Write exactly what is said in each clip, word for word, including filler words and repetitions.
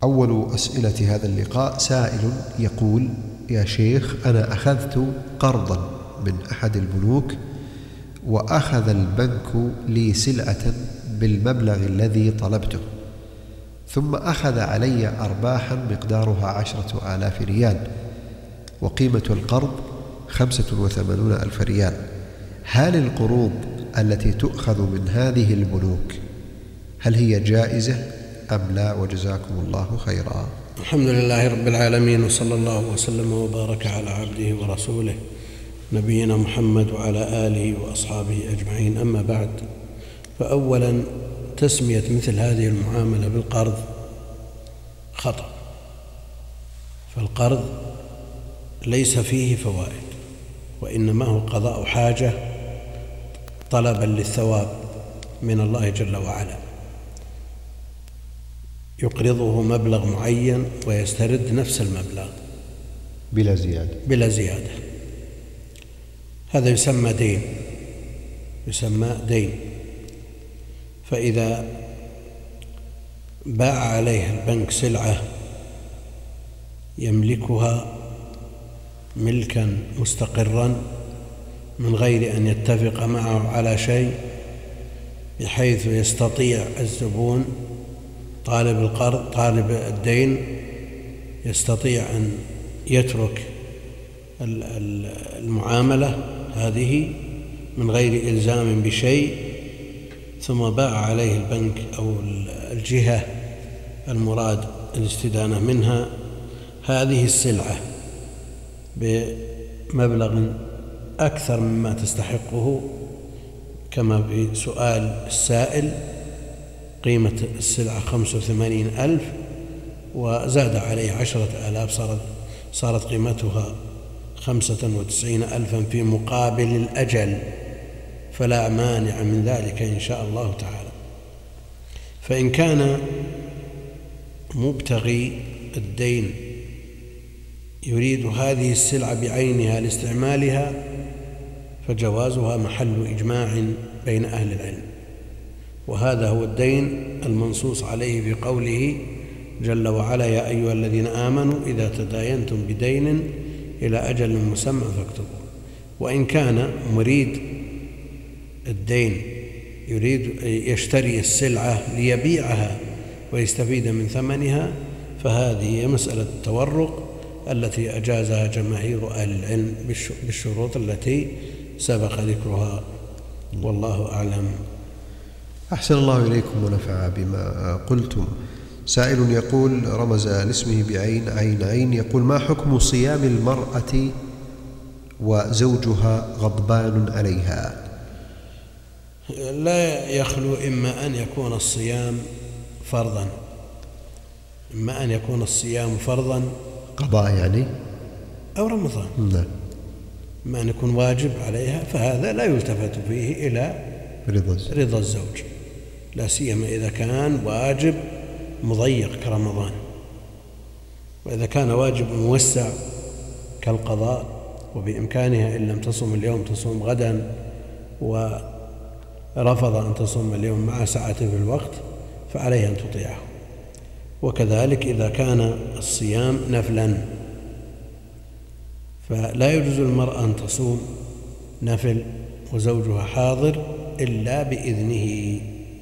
أول أسئلة هذا اللقاء سائل يقول: يا شيخ، أنا أخذت قرضا من أحد البنوك، وأخذ البنك لي سلعة بالمبلغ الذي طلبته، ثم أخذ علي أرباحا مقدارها عشرة آلاف ريال، وقيمة القرض خمسة وثمانون ألف ريال. هل القروض التي تؤخذ من هذه البنوك هل هي جائزة أم لا؟ وجزاكم الله خيرا. الحمد لله رب العالمين، وصلى الله وسلم وبارك على عبده ورسوله نبينا محمد وعلى آله وأصحابه أجمعين. أما بعد، فأولا تسمية مثل هذه المعاملة بالقرض خطأ، فالقرض ليس فيه فوائد، وإنما هو قضاء حاجة طلبا للثواب من الله جل وعلا، يقرضه مبلغ معين ويسترد نفس المبلغ بلا زيادة بلا زيادة هذا يسمى دين يسمى دين فإذا باع عليه البنك سلعة يملكها ملكا مستقرا من غير أن يتفق معه على شيء، بحيث يستطيع الزبون طالب القرض طالب الدين يستطيع أن يترك المعاملة هذه من غير إلزام بشيء، ثم باع عليه البنك أو الجهة المراد الاستدانة منها هذه السلعة بمبلغ أكثر مما تستحقه، كما في سؤال السائل قيمة السلعة خمسة وثمانين ألف وزاد عليه عشرة آلاف، صارت, صارت قيمتها خمسة وتسعين ألفا في مقابل الأجل، فلا مانع من ذلك إن شاء الله تعالى. فإن كان مبتغي الدين يريد هذه السلعة بعينها لاستعمالها فجوازها محل إجماع بين أهل العلم، وهذا هو الدين المنصوص عليه في قوله جل وعلا: يا أيها الذين آمنوا إذا تداينتم بدين إلى أجل مسمى فاكتبوه. وإن كان مريد الدين يريد يشتري السلعة ليبيعها ويستفيد من ثمنها، فهذه هي مسألة التورق التي أجازها جماهير أهل العلم بالشروط التي سبق ذكرها، والله أعلم. أحسن الله إليكم ونفع بما قلتم. سائل يقول، رمز لاسمه بعين عين عين، يقول: ما حكم صيام المرأة وزوجها غضبان عليها؟ لا يخلو إما أن يكون الصيام فرضا إما أن يكون الصيام فرضا قضاء يعني أو رمضان، نعم. إما أن يكون واجب عليها، فهذا لا يلتفت فيه إلى رضا الزوج، لا سيما إذا كان واجب مضيق كرمضان. وإذا كان واجب موسع كالقضاء وبإمكانها إن لم تصم اليوم تصوم غدا، ورفض أن تصوم اليوم مع سعة في الوقت، فعليها أن تطيعه. وكذلك إذا كان الصيام نفلا، فلا يجوز المرأة أن تصوم نفل وزوجها حاضر إلا بإذنه.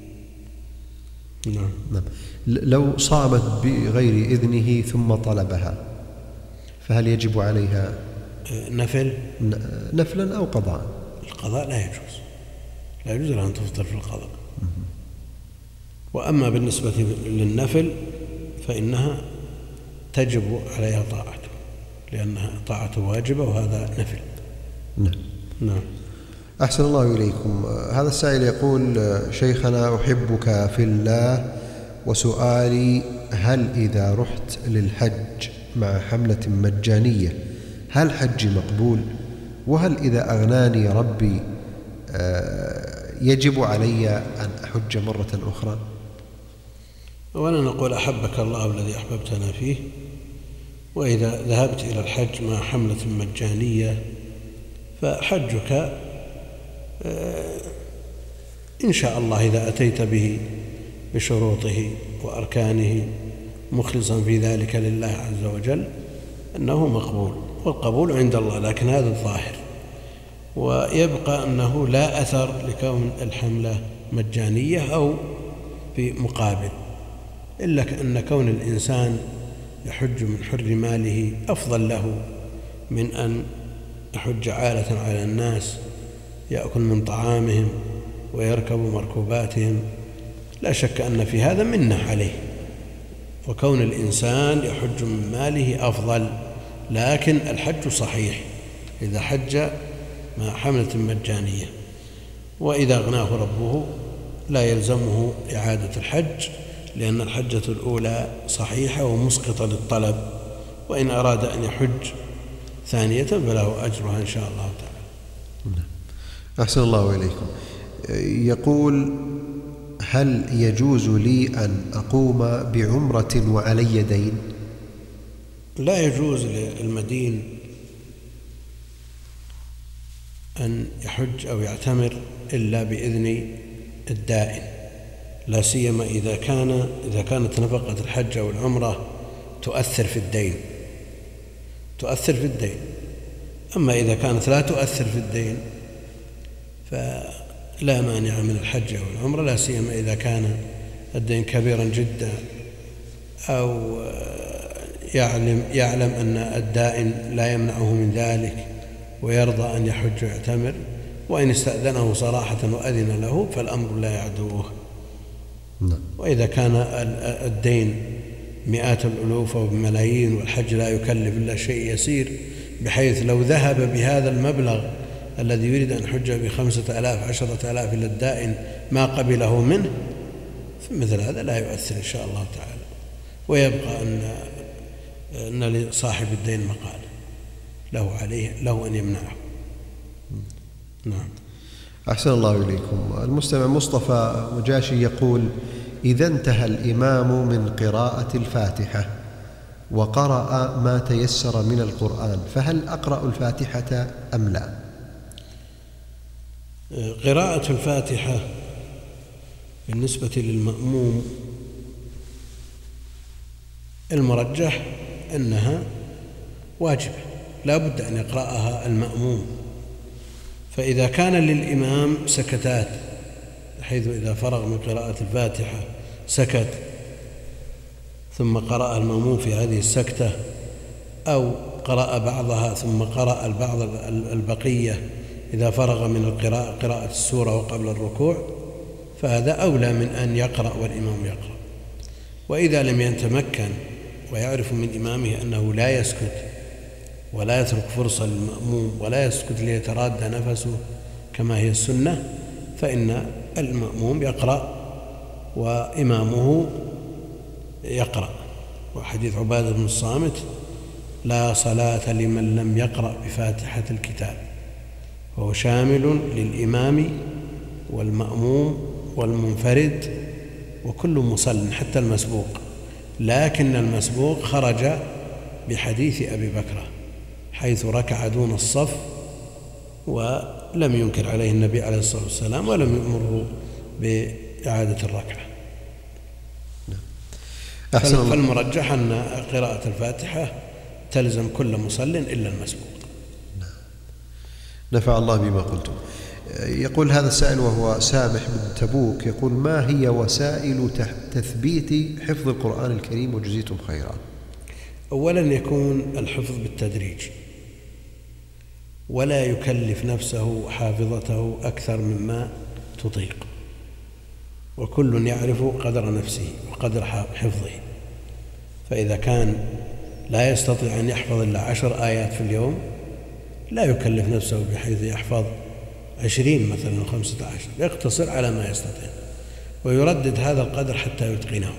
نعم. نعم. لو صامت بغير إذنه ثم طلبها فهل يجب عليها نفل نفلا أو قضاء؟ القضاء لا يجوز، لا يجوز لها أن تفطر في القضاء. وأما بالنسبة للنفل فإنها تجب عليها طاعته، لأنها طاعته واجبة وهذا نفل. نعم. نعم. أحسن الله إليكم. هذا السائل يقول: شيخنا، أحبك في الله، وسؤالي: هل إذا رحت للحج مع حملة مجانية هل حجي مقبول؟ وهل إذا أغناني ربي يجب علي أن أحج مرة أخرى؟ وأنا نقول: أحبك الله الذي أحببتنا فيه، وإذا ذهبت إلى الحج مع حملة مجانية فحجك إن شاء الله إذا أتيت به بشروطه وأركانه مخلصا في ذلك لله عز وجل أنه مقبول، والقبول عند الله، لكن هذا الظاهر. ويبقى أنه لا أثر لكون الحملة مجانية أو بمقابل، إلا أن كون الإنسان يحج من حر ماله أفضل له من أن يحج عالة على الناس، يأكل من طعامهم ويركب مركوباتهم. لا شك أن في هذا منة عليه، وكون الإنسان يحج من ماله أفضل، لكن الحج صحيح إذا حج مع حملة مجانية، وإذا أغناه ربه لا يلزمه إعادة الحج، لأن الحجة الأولى صحيحة ومسقطة للطلب، وإن أراد أن يحج ثانية فله أجرها إن شاء الله تعالى. أحسن الله إليكم. يقول: هل يجوز لي أن أقوم بعمرة وعلي دين؟ لا يجوز للمدين أن يحج أو يعتمر إلا بإذن الدائن، لا سيما إذا كان إذا كانت نفقة الحج أو العمرة تؤثر في الدين تؤثر في الدين أما إذا كانت لا تؤثر في الدين فلا مانع من الحج أو العمرة، لا سيما إذا كان الدين كبيرا جدا، أو يعلم يعلم أن الدائن لا يمنعه من ذلك ويرضى أن يحج ويعتمر، وإن استأذنه صراحة وأذن له فالأمر لا يعدوه. وإذا كان الدين مئات الألوف أو بملايين والحج لا يكلف إلا شيء يسير، بحيث لو ذهب بهذا المبلغ الذي يريد أن يحج بخمسة آلاف عشرة آلاف إلى الدائن ما قبله منه، فمثل هذا لا يؤثر إن شاء الله تعالى، ويبقى أن أن لصاحب الدين مقال له عليه له أن يمنعه. نعم. أحسن الله إليكم. المستمع مصطفى مجاشي يقول: إذا انتهى الإمام من قراءة الفاتحة وقرأ ما تيسر من القرآن، فهل أقرأ الفاتحة أم لا؟ قراءة الفاتحة بالنسبة للمأموم المرجح أنها واجبة، لا بد أن يقرأها المأموم. فإذا كان للإمام سكتات، حيث إذا فرغ من قراءة الفاتحة سكت ثم قرأ المأموم في هذه السكتة، أو قرأ بعضها ثم قرأ البعض البقية إذا فرغ من القراءة قراءة السورة وقبل الركوع، فهذا أولى من أن يقرأ والإمام يقرأ. وإذا لم يتمكن ويعرف من إمامه أنه لا يسكت ولا يترك فرصة للمأموم ولا يسكت ليترادى نفسه كما هي السنة، فإن المأموم يقرأ وإمامه يقرأ. وحديث عبادة بن الصامت: لا صلاة لمن لم يقرأ بفاتحة الكتاب، وهو شامل للإمام والمأموم والمنفرد وكل مصل حتى المسبوق، لكن المسبوق خرج بحديث أبي بكر حيث ركع دون الصف ولم ينكر عليه النبي عليه الصلاة والسلام ولم يأمره بإعادة الركعة. فالمرجح أن قراءة الفاتحة تلزم كل مصل إلا المسبوق. نفع الله بما قلتم. يقول هذا السائل وهو سامح بن تبوك، يقول: ما هي وسائل تثبيت حفظ القرآن الكريم وجزيتم خيرا؟ أولا يكون الحفظ بالتدريج، ولا يكلف نفسه حافظته أكثر مما تطيق، وكل يعرف قدر نفسه وقدر حفظه. فإذا كان لا يستطيع أن يحفظ إلا عشر آيات في اليوم لا يكلف نفسه بحيث يحفظ عشرين مثلا أو خمسة عشر، يقتصر على ما يستطيع ويردد هذا القدر حتى يتقنه،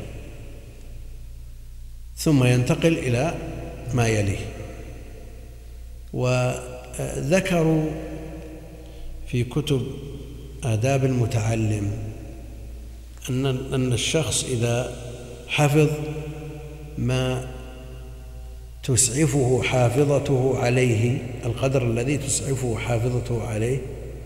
ثم ينتقل إلى ما يليه. وذكروا في كتب آداب المتعلم أن أن الشخص إذا حفظ ما تسعفه حافظته عليه، القدر الذي تسعفه حافظته عليه،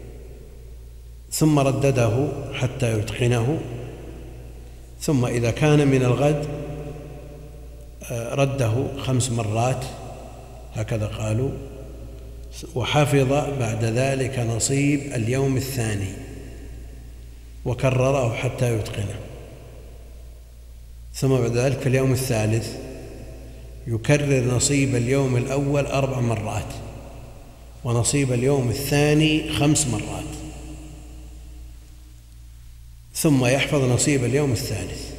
ثم ردده حتى يتقنه، ثم إذا كان من الغد رده خمس مرات هكذا قالوا، وحفظ بعد ذلك نصيب اليوم الثاني وكرره حتى يتقنه، ثم بعد ذلك في اليوم الثالث يكرر نصيب اليوم الأول أربع مرات ونصيب اليوم الثاني خمس مرات، ثم يحفظ نصيب اليوم الثالث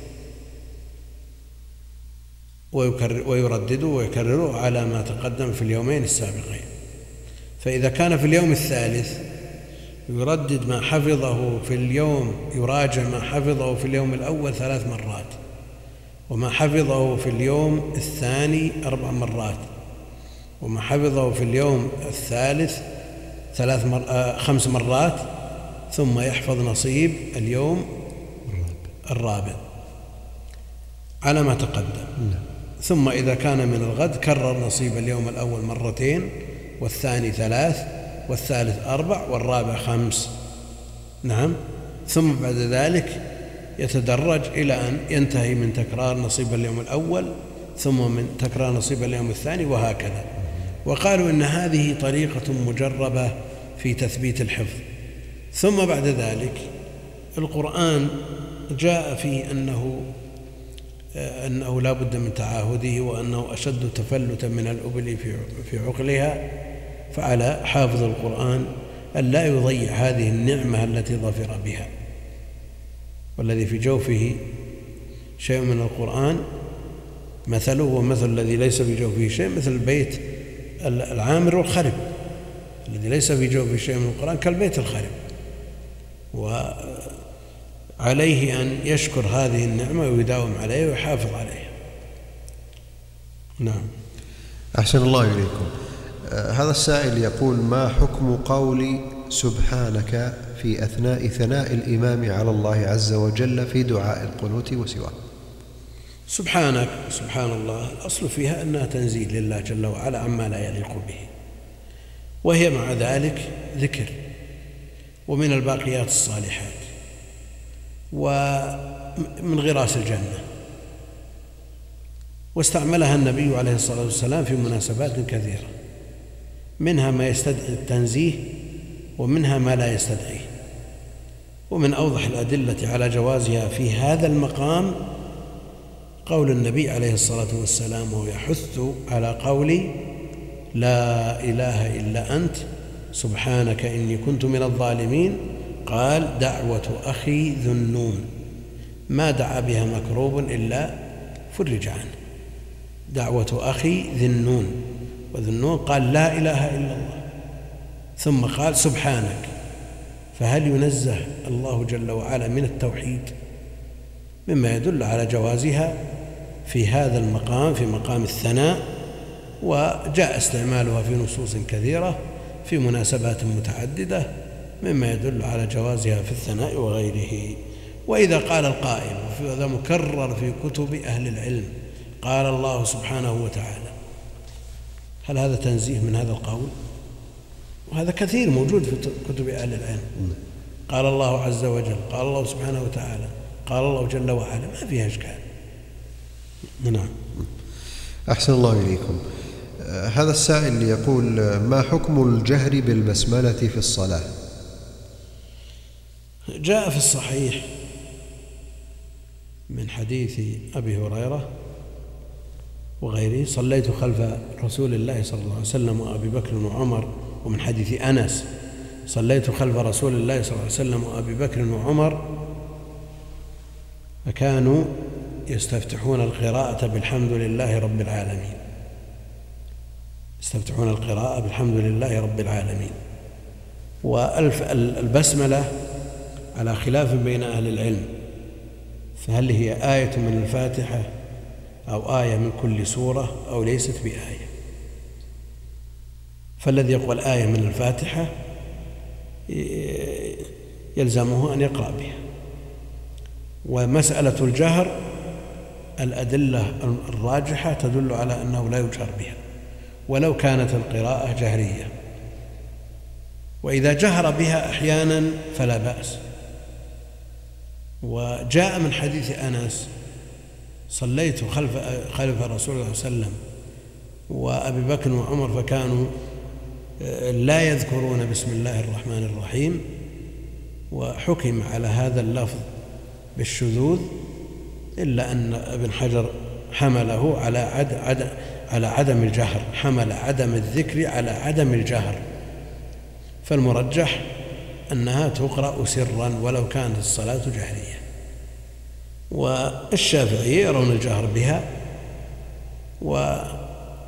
ويردده ويكرره على ما تقدم في اليومين السابقين. فإذا كان في اليوم الثالث يردد ما حفظه في اليوم، يراجع ما حفظه في اليوم الأول ثلاث مرات، وما حفظه في اليوم الثاني أربع مرات، وما حفظه في اليوم الثالث ثلاث مر... آه خمس مرات، ثم يحفظ نصيب اليوم الرابع على ما تقدم. ثم إذا كان من الغد كرر نصيب اليوم الأول مرتين، والثاني ثلاث، والثالث أربع، والرابع خمس. نعم. ثم بعد ذلك يتدرج إلى أن ينتهي من تكرار نصيب اليوم الأول، ثم من تكرار نصيب اليوم الثاني، وهكذا. وقالوا إن هذه طريقة مجربة في تثبيت الحفظ. ثم بعد ذلك القرآن جاء فيه أنه أنه لا بد من تعاهده، وأنه أشد تفلتا من الأبل في عقلها، فعلى حافظ القرآن أن لا يضيع هذه النعمة التي ظفر بها. والذي في جوفه شيء من القرآن مثله ومثل الذي ليس في جوفه شيء مثل البيت العامر والخرب. الذي ليس في جوفه شيء من القرآن كالبيت الخرب، وعليه أن يشكر هذه النعمة ويداوم عليها ويحافظ عليها. نعم. أحسن الله إليكم. هذا السائل يقول: ما حكم قول سبحانك في أثناء ثناء الإمام على الله عز وجل في دعاء القنوت وسواه؟ سبحانك، سبحان الله، الأصل فيها أنها تنزيل لله جل وعلا عما لا يليق به، وهي مع ذلك ذكر ومن الباقيات الصالحات ومن غراس الجنة، واستعملها النبي عليه الصلاة والسلام في مناسبات كثيرة، منها ما يستدعي التنزيه ومنها ما لا يستدعيه. ومن أوضح الأدلة على جوازها في هذا المقام قول النبي عليه الصلاة والسلام وهو يحث على قول لا إله إلا أنت سبحانك إني كنت من الظالمين، قال: دعوة أخي ذو النون ما دعا بها مكروب إلا فرج عنه. دعوة أخي ذي النون، وذو النون قال لا إله إلا الله، ثم قال سبحانك. فهل ينزه الله جل وعلا من التوحيد؟ مما يدل على جوازها في هذا المقام، في مقام الثناء، وجاء استعمالها في نصوص كثيرة في مناسبات متعددة، مما يدل على جوازها في الثناء وغيره. وإذا قال القائل، وهذا مكرر في كتب أهل العلم، قال الله سبحانه وتعالى، هل هذا تنزيه من هذا القول؟ وهذا كثير موجود في كتب أهل العلم. قال الله عز وجل، قال الله سبحانه وتعالى، قال الله جل وعلا، ما فيها إشكال. نعم. أحسن الله إليكم. هذا السائل يقول: ما حكم الجهر بالبسملة في الصلاة؟ جاء في الصحيح من حديث أبي هريرة وغيره: صليت خلف رسول الله صلى الله عليه وسلم وأبي بكر وعمر. ومن حديث أنس: صليت خلف رسول الله صلى الله عليه وسلم وأبي بكر وعمر فكانوا يستفتحون القراءة بالحمد لله رب العالمين. يستفتحون القراءة بالحمد لله رب العالمين. والبسملة على خلاف بين أهل العلم، فهل هي آية من الفاتحة أو آية من كل سورة أو ليست بآية؟ فالذي يقول آية من الفاتحة يلزمه أن يقرأ بها. ومسألة الجهر الأدلة الراجحة تدل على أنه لا يجهر بها ولو كانت القراءة جهرية، وإذا جهر بها أحيانا فلا بأس. وجاء من حديث أنس صليت خلف خلف رسول الله صلى الله عليه وسلم وأبي بكر وعمر فكانوا لا يذكرون بسم الله الرحمن الرحيم، وحكم على هذا اللفظ بالشذوذ، إلا أن ابن حجر حمله على عد عد على عدم الجهر، حمل عدم الذكر على عدم الجهر، فالمرجح أنها تقرأ سرا ولو كانت الصلاة جهرية. والشافعية يرون الجهر بها ولا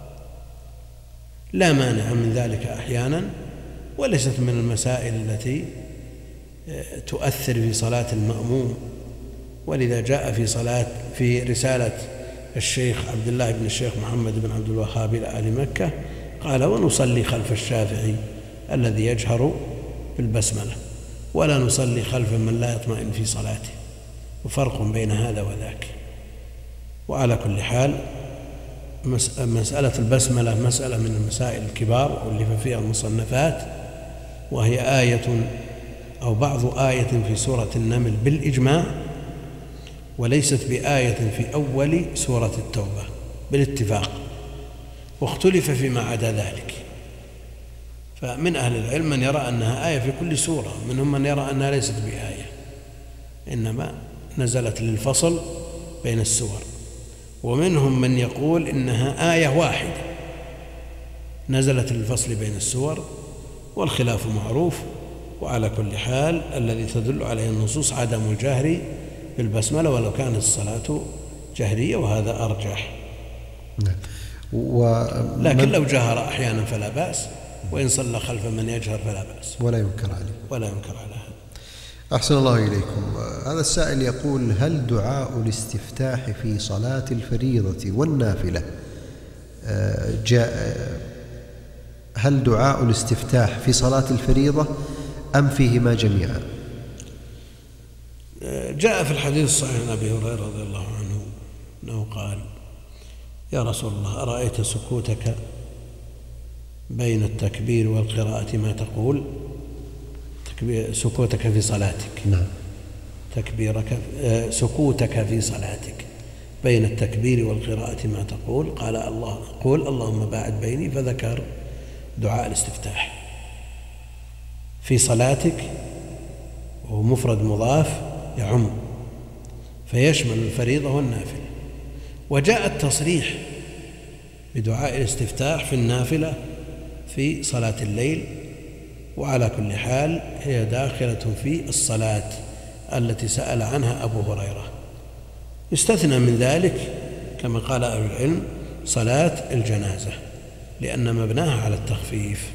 مانع من ذلك أحيانا، وليست من المسائل التي تؤثر في صلاة المأموم. ولذا جاء في صلاة في رسالة الشيخ عبد الله بن الشيخ محمد بن عبد الوهاب إلى أهل مكة قال: ونصلي خلف الشافعي الذي يجهر بالبسملة، ولا نصلي خلف من لا يطمئن في صلاته، وفرق بين هذا وذاك. وعلى كل حال مسألة البسملة مسألة من المسائل الكبار واللي فيها المصنفات، وهي آية أو بعض آية في سورة النمل بالإجماع، وليست بآية في أول سورة التوبة بالاتفاق، واختلف فيما عدا ذلك. فمن أهل العلم من يرى أنها آية في كل سورة، منهم من يرى أنها ليست بآية، إنما نزلت للفصل بين السور، ومنهم من يقول إنها آية واحدة نزلت للفصل بين السور، والخلاف معروف. وعلى كل حال الذي تدل عليه النصوص عدم الجهر بالبسملة ولو كانت الصلاة جهرية، وهذا أرجح. و... لكن لو جهر أحيانا فلا بأس، وإن صلى خلف من يجهر فلا بأس، ولا ينكر عليه ولا ينكر على هذا. أحسن الله إليكم. هذا السائل يقول: هل دعاء الاستفتاح في صلاة الفريضة والنافلة جاء هل دعاء الاستفتاح في صلاة الفريضة أم فيهما جميعا؟ جاء في الحديث الصحيح عن أبي هريرة رضي الله عنه أنه قال: يا رسول الله، أرأيت سكوتك بين التكبير والقراءة ما تقول؟ سكوتك في صلاتك. نعم. تكبيرك سكوتك في صلاتك بين التكبير والقراءة ما تقول؟ قال: الله قول اللهم باعد بيني، فذكر دعاء الاستفتاح في صلاتك، وهو مفرد مضاف يعم فيشمل الفريضة والنافلة. وجاء التصريح بدعاء الاستفتاح في النافلة في صلاة الليل، وعلى كل حال هي داخلة في الصلاة التي سأل عنها أبو هريرة. يستثنى من ذلك كما قال أهل العلم صلاة الجنازة، لأن مبناها على التخفيف.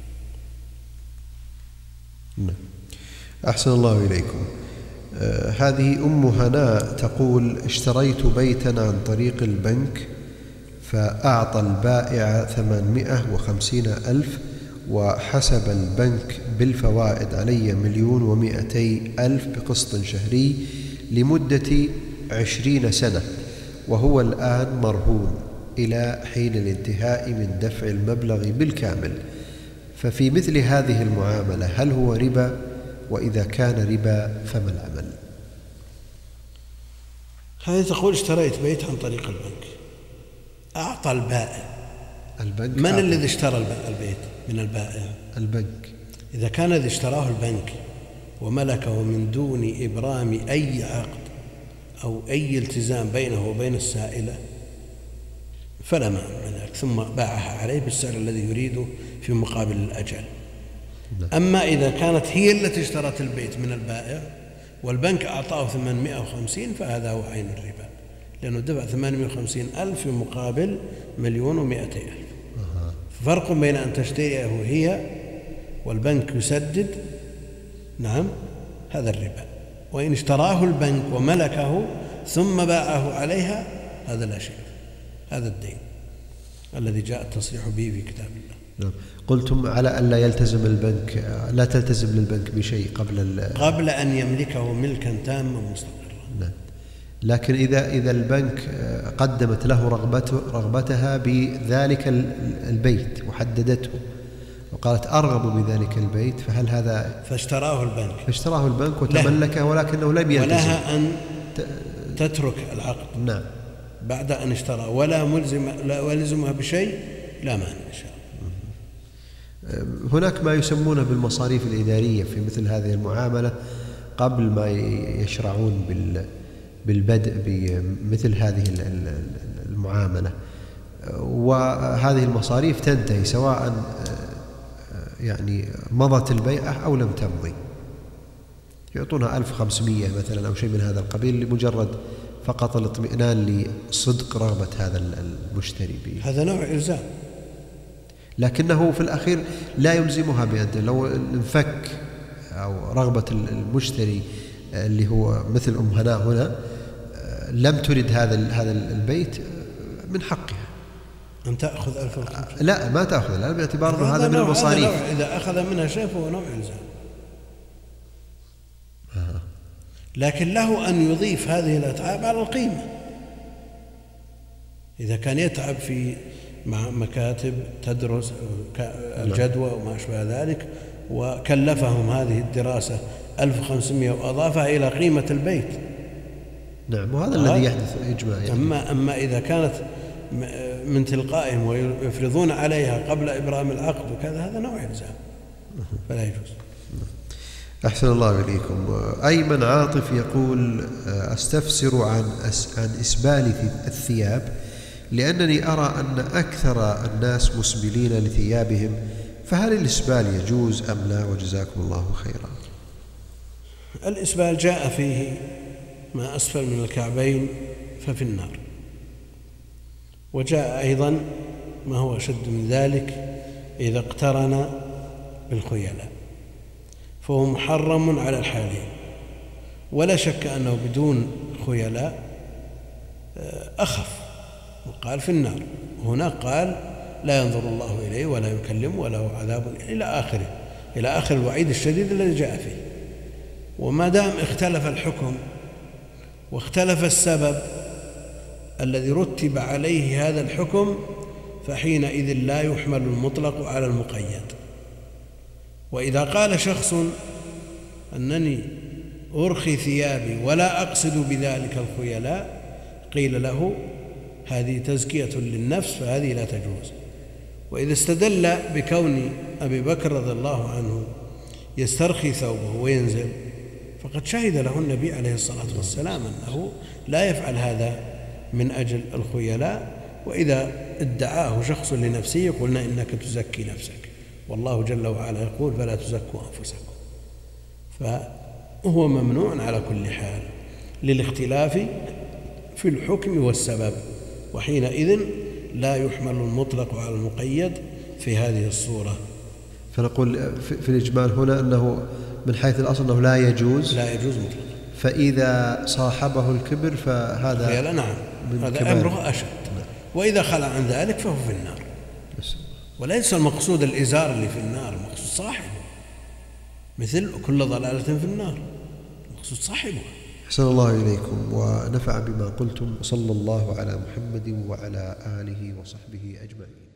أحسن الله إليكم. آه هذه أم هناء تقول: اشتريت بيتا عن طريق البنك، فأعطى البائع ثمانمائة وخمسين ألف، وحسب البنك بالفوائد علي مليون ومائتي ألف بقسط شهري لمدة عشرين سنة، وهو الآن مرهون إلى حين الانتهاء من دفع المبلغ بالكامل، ففي مثل هذه المعاملة هل هو ربا؟ وإذا كان ربا فما العمل؟ هذه تقول: اشتريت بيت عن طريق البنك، أعطى البائع. البنك من أعطى. الذي اشترى البيت من البائع؟ البنك. إذا كان الذي اشتراه البنك وملكه من دون إبرام أي عقد أو أي التزام بينه وبين السائلة فلا مانع من ذلك، ثم باعها عليه بالسعر الذي يريده في مقابل الأجل. أما إذا كانت هي التي اشترت البيت من البائع والبنك أعطاه ثمانمائة وخمسين فهذا هو عين الربا، لأنه دفع ثمانمائة وخمسين ألف في مقابل مليون ومائتي ألف. فرق بين أن تشتريه هي والبنك يسدد، نعم، هذا الربا. وإن اشتراه البنك وملكه ثم باعه عليها هذا لا شيء، هذا الدين الذي جاء التصريح به في كتاب الله. نعم. قلتم على أن لا يلتزم البنك، لا تلتزم للبنك بشيء قبل قبل أن يملكه ملكا تاما مستقرا. نعم. لكن إذا إذا البنك قدمت له رغبته رغبتها بذلك البيت وحددته وقالت أرغب بذلك البيت، فهل هذا فاشتراه البنك فاشتراه البنك وتملكه ولكنه لم يلتزم، ولها أن تترك العقد. نعم. بعد أن اشترى ولا ملزم لا ولزمها بشيء لا مانع إن شاء الله. هناك ما يسمونه بالمصاريف الإدارية في مثل هذه المعاملة قبل ما يشرعون بالبدء بمثل هذه المعاملة، وهذه المصاريف تنتهي سواء يعني مضت البيعة أو لم تمضي، يعطونها ألف وخمسمائة مثلا أو شيء من هذا القبيل لمجرد فقط الاطمئنان لصدق رغبة هذا المشتري به. هذا نوع إلزام، لكنه في الأخير لا يلزمها بأن لو انفك أو رغبة المشتري اللي هو مثل أم هناء هنا لم ترد هذا هذا البيت من حقها أن تأخذ ألف وخمسمائة. لا ما تأخذ، لا باعتبار أنه هذا من المصاريف. إذا أخذ منها شيء فهو نوع إلزام. آه. لكن له أن يضيف هذه الأتعاب على القيمة. إذا كان يتعب في مع مكاتب تدرس الجدوى وما أشبه ذلك وكلفهم هذه الدراسة ألف وخمسمائة وأضافها إلى قيمة البيت. نعم، وهذا آه. الذي يحدث إجماع يعني. أما, أما إذا كانت من تلقائهم ويفرضون عليها قبل إبرام العقد وكذا هذا نوع إلزام فلا يجوز. أحسن الله إليكم. أيمن عاطف يقول أستفسر عن عن إسبال الثياب لأنني أرى أن أكثر الناس مسبلين لثيابهم، فهل الإسبال يجوز أم لا؟ وجزاكم الله خيرا. الإسبال جاء فيه ما أسفل من الكعبين ففي النار، وجاء أيضا ما هو أشد من ذلك إذا اقترن بالخيلاء فهو محرم على الحالين، ولا شك أنه بدون خيلاء أخف، وقال في النار، وهناك قال لا ينظر الله إليه ولا يكلم وله عذاب إلى آخره، إلى آخر الوعيد الشديد الذي جاء فيه. وما دام اختلف الحكم واختلف السبب الذي رتب عليه هذا الحكم فحينئذ لا يحمل المطلق على المقيد. وإذا قال شخص أنني أرخي ثيابي ولا أقصد بذلك الخيلاء قيل له هذه تزكية للنفس فهذه لا تجوز. وإذا استدل بكون أبي بكر رضي الله عنه يسترخي ثوبه وينزل فقد شهد له النبي عليه الصلاة والسلام أنه لا يفعل هذا من أجل الخيلاء. وإذا ادعاه شخص لنفسه قلنا إنك تزكي نفسك، والله جل وعلا يقول فلا تزكوا أنفسكم، فهو ممنوع على كل حال للاختلاف في الحكم والسبب، وحينئذ لا يحمل المطلق على المقيد في هذه الصورة. فنقول في الإجمال هنا أنه من حيث الأصل أنه لا يجوز لا يجوز مطلقا، فإذا صاحبه الكبر فهذا نعم هذا أمره أشد، وإذا خلع عن ذلك فهو في النار. وليس المقصود الإزار اللي في النار، المقصود صاحبه، مثل كل ضلالة في النار، المقصود صاحبه. أحسن الله إليكم ونفع بما قلتم، وصلى الله على محمد وعلى آله وصحبه أجمعين.